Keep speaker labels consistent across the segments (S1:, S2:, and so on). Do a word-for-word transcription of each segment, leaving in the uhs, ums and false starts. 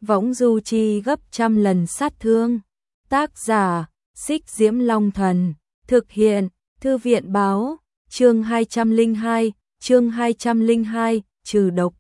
S1: võng du chi gấp trăm lần sát thương. Tác giả, Xích Diễm Long Thần, thực hiện, Thư viện báo, chương hai trăm lẻ hai, chương hai trăm lẻ hai, trừ độc.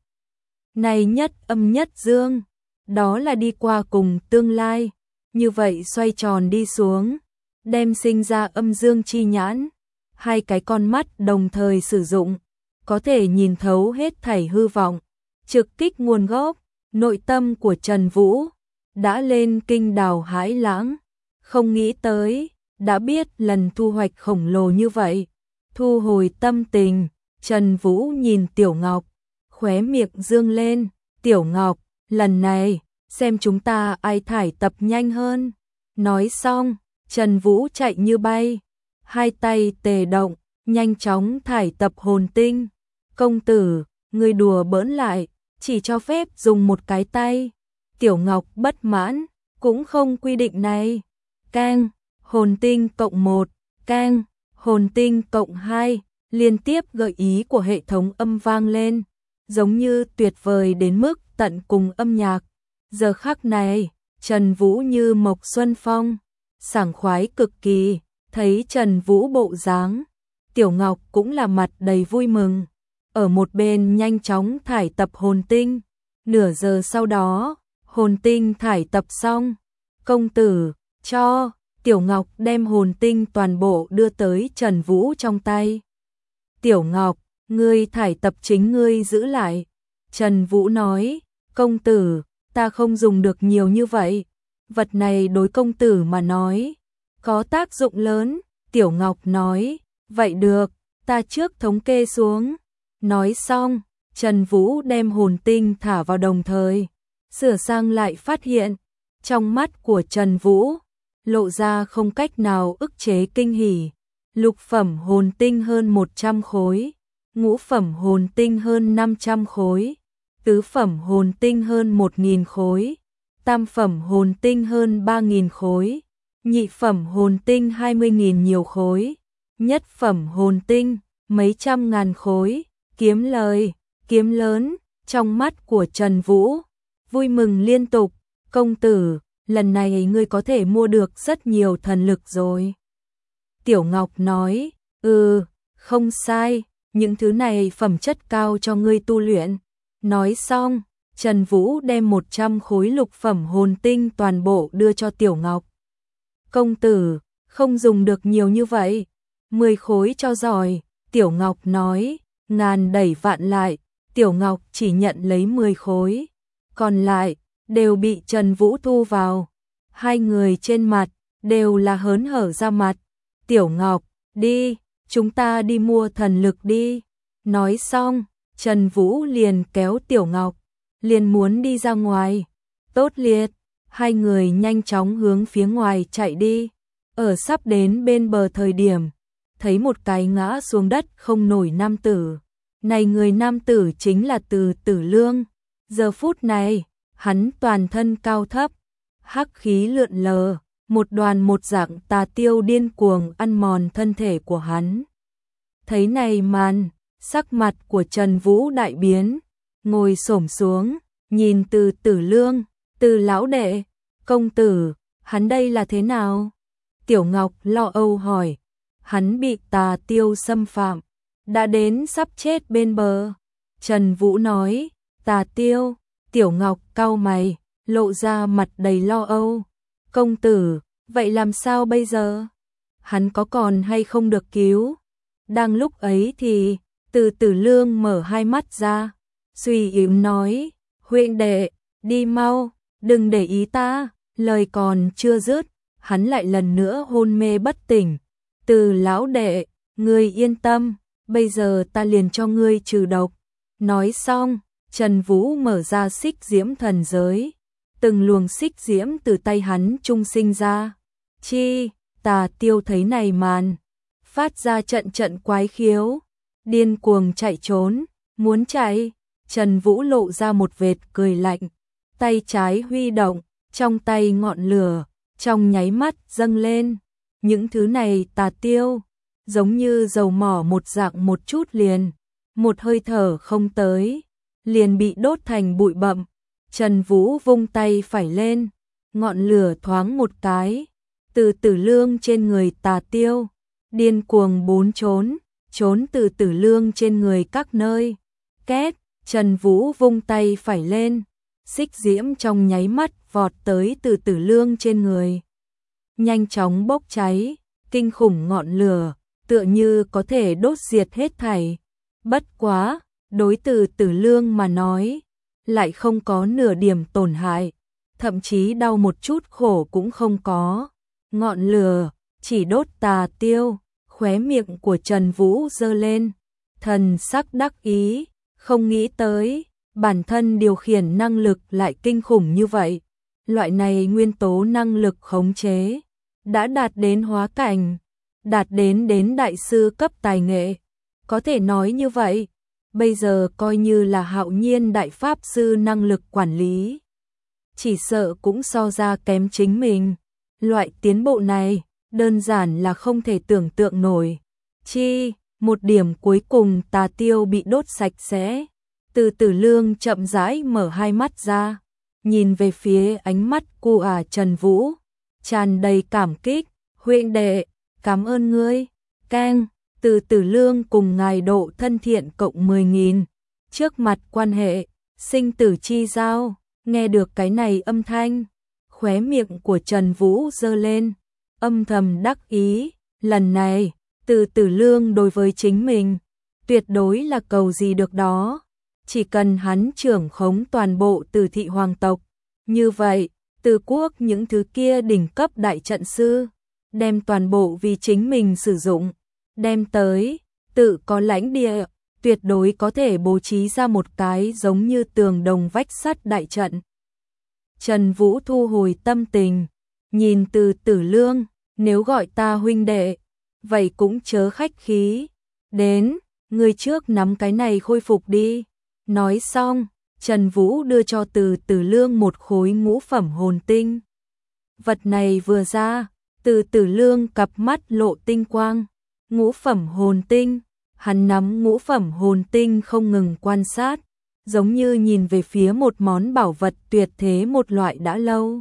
S1: Này nhất âm nhất dương, đó là đi qua cùng tương lai, như vậy xoay tròn đi xuống, đem sinh ra âm dương chi nhãn, hai cái con mắt đồng thời sử dụng, có thể nhìn thấu hết thảy hư vọng, trực kích nguồn gốc, nội tâm của Trần Vũ, đã lên kinh đào hãi lãng, không nghĩ tới, đã biết lần thu hoạch khổng lồ như vậy, thu hồi tâm tình, Trần Vũ nhìn Tiểu Ngọc, khóe miệng dương lên, Tiểu Ngọc, lần này, xem chúng ta ai thải tập nhanh hơn. Nói xong, Trần Vũ chạy như bay, hai tay tề động, nhanh chóng thải tập hồn tinh. Công tử, người đùa bỡn lại, chỉ cho phép dùng một cái tay. Tiểu Ngọc bất mãn, cũng không quy định này. Cang, hồn tinh cộng một, cang, hồn tinh cộng hai, liên tiếp gợi ý của hệ thống âm vang lên, giống như tuyệt vời đến mức tận cùng âm nhạc. Giờ khắc này, Trần Vũ như mộc xuân phong, sảng khoái cực kỳ, thấy Trần Vũ bộ dáng, Tiểu Ngọc cũng là mặt đầy vui mừng, ở một bên nhanh chóng thải tập hồn tinh. Nửa giờ sau đó, hồn tinh thải tập xong, công tử, cho, Tiểu Ngọc đem hồn tinh toàn bộ đưa tới Trần Vũ trong tay. Tiểu Ngọc, ngươi thải tập chính ngươi giữ lại. Trần Vũ nói, công tử, ta không dùng được nhiều như vậy, vật này đối công tử mà nói, có tác dụng lớn. Tiểu Ngọc nói, vậy được, ta trước thống kê xuống. Nói xong, Trần Vũ đem hồn tinh thả vào đồng thời, sửa sang lại phát hiện, trong mắt của Trần Vũ, lộ ra không cách nào ức chế kinh hỉ. Lục phẩm hồn tinh hơn một trăm khối, ngũ phẩm hồn tinh hơn năm trăm khối, tứ phẩm hồn tinh hơn một nghìn khối, tam phẩm hồn tinh hơn ba nghìn khối, nhị phẩm hồn tinh hai mươi nghìn nhiều khối, nhất phẩm hồn tinh mấy trăm ngàn khối. Kiếm lời, kiếm lớn, trong mắt của Trần Vũ, vui mừng liên tục, công tử, lần này ngươi có thể mua được rất nhiều thần lực rồi. Tiểu Ngọc nói, ừ, không sai, những thứ này phẩm chất cao cho ngươi tu luyện. Nói xong, Trần Vũ đem một trăm khối lục phẩm hồn tinh toàn bộ đưa cho Tiểu Ngọc. Công tử, không dùng được nhiều như vậy, mười khối cho giỏi. Tiểu Ngọc nói, ngàn đẩy vạn lại, Tiểu Ngọc chỉ nhận lấy mười khối, còn lại đều bị Trần Vũ thu vào. Hai người trên mặt đều là hớn hở ra mặt. Tiểu Ngọc, đi, chúng ta đi mua thần lực đi. Nói xong, Trần Vũ liền kéo Tiểu Ngọc, liền muốn đi ra ngoài. Tốt liệt, hai người nhanh chóng hướng phía ngoài chạy đi. Ở sắp đến bên bờ thời điểm, thấy một cái ngã xuống đất không nổi nam tử. Này người nam tử chính là Từ Tử Lương. Giờ phút này, hắn toàn thân cao thấp, hắc khí lượn lờ, một đoàn một dạng tà tiêu điên cuồng ăn mòn thân thể của hắn. Thấy này màn, sắc mặt của Trần Vũ đại biến, ngồi xổm xuống, nhìn Từ Tử Lương, Từ lão đệ, công tử, hắn đây là thế nào? Tiểu Ngọc lo âu hỏi, hắn bị tà tiêu xâm phạm, đã đến sắp chết bên bờ. Trần Vũ nói, tà tiêu. Tiểu Ngọc cau mày, lộ ra mặt đầy lo âu. Công tử, vậy làm sao bây giờ? Hắn có còn hay không được cứu? Đang lúc ấy thì, Từ Tử Lương mở hai mắt ra, suy yếu nói, huynh đệ, đi mau, đừng để ý ta. Lời còn chưa dứt, hắn lại lần nữa hôn mê bất tỉnh. Từ lão đệ, ngươi yên tâm, bây giờ ta liền cho ngươi trừ độc. Nói xong, Trần Vũ mở ra xích diễm thần giới, từng luồng xích diễm từ tay hắn trung sinh ra. Chi, tà tiêu thấy này màn, phát ra trận trận quái khiếu, điên cuồng chạy trốn, muốn chạy. Trần Vũ lộ ra một vệt cười lạnh, tay trái huy động, trong tay ngọn lửa, trong nháy mắt dâng lên. Những thứ này tà tiêu, giống như dầu mỏ một dạng một chút liền, một hơi thở không tới, liền bị đốt thành bụi bặm. Trần Vũ vung tay phải lên, ngọn lửa thoáng một cái, từ Tử Lương trên người Tà Tiêu, điên cuồng bốn trốn, trốn từ Tử Lương trên người các nơi. Két, Trần Vũ vung tay phải lên, xích diễm trong nháy mắt vọt tới từ Tử Lương trên người. Nhanh chóng bốc cháy, kinh khủng ngọn lửa, tựa như có thể đốt diệt hết thảy. Bất quá, đối từ Tử Lương mà nói, lại không có nửa điểm tổn hại, thậm chí đau một chút khổ cũng không có. Ngọn lửa chỉ đốt Tà Tiêu, khóe miệng của Trần Vũ giơ lên, thần sắc đắc ý, không nghĩ tới, bản thân điều khiển năng lực lại kinh khủng như vậy. Loại này nguyên tố năng lực khống chế, đã đạt đến hóa cảnh, đạt đến đến đại sư cấp tài nghệ. Có thể nói như vậy, bây giờ coi như là Hạo Nhiên đại pháp sư năng lực quản lý, chỉ sợ cũng so ra kém chính mình. Loại tiến bộ này, đơn giản là không thể tưởng tượng nổi. Chi, một điểm cuối cùng Tà Tiêu bị đốt sạch sẽ. Từ Tử Lương chậm rãi mở hai mắt ra, nhìn về phía ánh mắt cu ả Trần Vũ, tràn đầy cảm kích. Huynh đệ, cảm ơn ngươi. Keng, Từ Tử Lương cùng ngài độ thân thiện cộng mười nghìn. Trước mặt quan hệ, sinh tử chi giao. Nghe được cái này âm thanh, khóe miệng của Trần Vũ giơ lên, âm thầm đắc ý. Lần này, Từ Tử Lương đối với chính mình, tuyệt đối là cầu gì được đó. Chỉ cần hắn trưởng khống toàn bộ Từ thị hoàng tộc, như vậy, Từ quốc những thứ kia đỉnh cấp đại trận sư, đem toàn bộ vì chính mình sử dụng, đem tới, tự có lãnh địa, tuyệt đối có thể bố trí ra một cái giống như tường đồng vách sắt đại trận. Trần Vũ thu hồi tâm tình, nhìn Từ Tử Lương, nếu gọi ta huynh đệ, vậy cũng chớ khách khí. Đến, người trước nắm cái này khôi phục đi. Nói xong, Trần Vũ đưa cho Từ Tử Lương một khối ngũ phẩm hồn tinh. Vật này vừa ra, Từ Tử Lương cặp mắt lộ tinh quang. Ngũ phẩm hồn tinh, hắn nắm ngũ phẩm hồn tinh không ngừng quan sát, giống như nhìn về phía một món bảo vật tuyệt thế một loại đã lâu.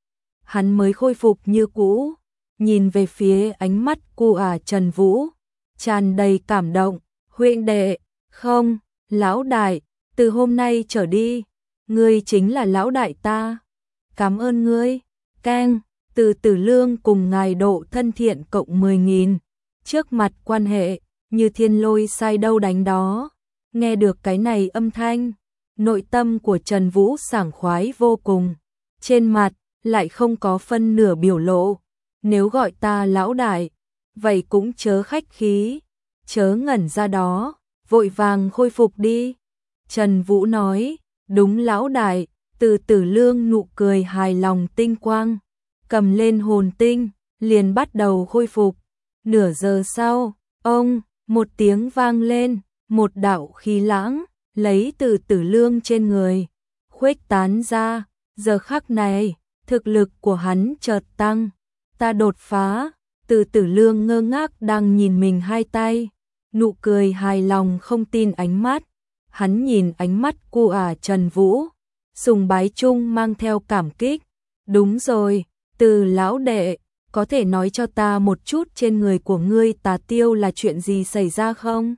S1: Hắn mới khôi phục như cũ, nhìn về phía ánh mắt cu ả Trần Vũ, tràn đầy cảm động. Huynh đệ, không, lão đại, từ hôm nay trở đi, ngươi chính là lão đại ta. Cảm ơn ngươi. Keng, Từ Tử Lương cùng ngài độ thân thiện cộng mười nghìn. Trước mặt quan hệ, như thiên lôi sai đâu đánh đó. Nghe được cái này âm thanh, nội tâm của Trần Vũ sảng khoái vô cùng. Trên mặt, lại không có phân nửa biểu lộ. Nếu gọi ta lão đại, vậy cũng chớ khách khí, chớ ngẩn ra đó, vội vàng khôi phục đi. Trần Vũ nói, đúng lão đại. Từ Tử Lương nụ cười hài lòng tinh quang, cầm lên hồn tinh, liền bắt đầu khôi phục. Nửa giờ sau, ông, một tiếng vang lên, một đạo khí lãng, lấy Từ Tử Lương trên người, khuếch tán ra. Giờ khắc này, thực lực của hắn chợt tăng, ta đột phá. Từ Tử Lương ngơ ngác đang nhìn mình hai tay, nụ cười hài lòng không tin ánh mắt. Hắn nhìn ánh mắt cu ả Trần Vũ, sùng bái chung mang theo cảm kích. Đúng rồi, Từ lão đệ, có thể nói cho ta một chút trên người của ngươi Tà Tiêu là chuyện gì xảy ra không?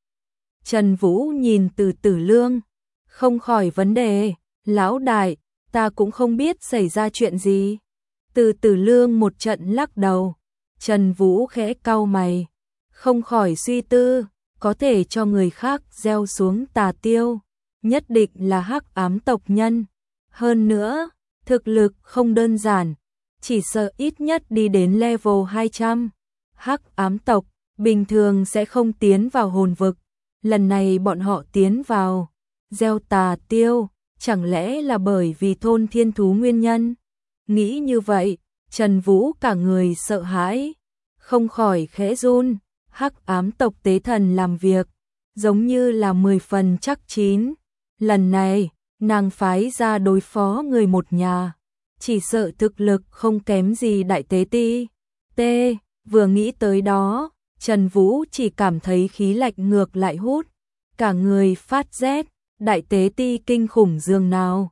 S1: Trần Vũ nhìn Từ Tử Lương, không khỏi vấn đề. Lão đại, ta cũng không biết xảy ra chuyện gì. Từ Tử Lương một trận lắc đầu. Trần Vũ khẽ cau mày, không khỏi suy tư, có thể cho người khác gieo xuống Tà Tiêu, nhất định là hắc ám tộc nhân. Hơn nữa, thực lực không đơn giản, chỉ sợ ít nhất đi đến level hai trăm. Hắc ám tộc bình thường sẽ không tiến vào hồn vực, lần này bọn họ tiến vào, gieo Tà Tiêu, chẳng lẽ là bởi vì thôn thiên thú nguyên nhân? Nghĩ như vậy, Trần Vũ cả người sợ hãi, không khỏi khẽ run. Hắc ám tộc tế thần làm việc, giống như là mười phần chắc chín. Lần này, nàng phái ra đối phó người một nhà, chỉ sợ thực lực không kém gì đại tế ti. T, vừa nghĩ tới đó, Trần Vũ chỉ cảm thấy khí lạnh ngược lại hút, cả người phát rét. Đại tế ti kinh khủng dường nào,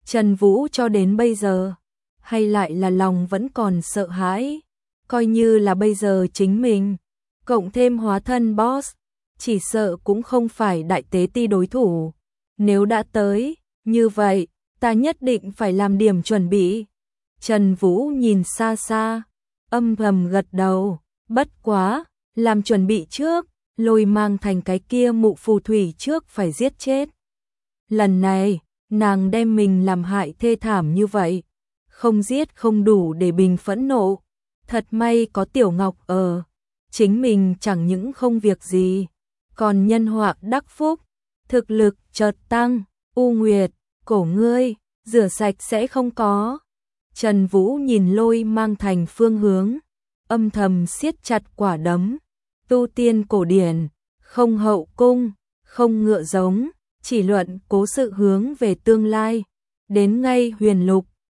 S1: Trần Vũ cho đến bây giờ, hay lại là lòng vẫn còn sợ hãi, coi như là bây giờ chính mình, cộng thêm hóa thân boss, chỉ sợ cũng không phải đại tế ti đối thủ. Nếu đã tới, như vậy, ta nhất định phải làm điểm chuẩn bị. Trần Vũ nhìn xa xa, âm thầm gật đầu, bất quá, làm chuẩn bị trước, Lôi Mang Thành cái kia mụ phù thủy trước phải giết chết. Lần này, nàng đem mình làm hại thê thảm như vậy, không giết không đủ để bình phẫn nộ. Thật may có Tiểu Ngọc ở, chính mình chẳng những không việc gì, còn nhân họa đắc phúc, thực lực chợt tăng. U Nguyệt, cổ ngươi, rửa sạch sẽ không có. Trần Vũ nhìn Lôi Mang Thành phương hướng, âm thầm siết chặt quả đấm. Tu tiên cổ điển, không hậu cung, không ngựa giống, chỉ luận cố sự hướng về tương lai. Đến ngay huyền lục,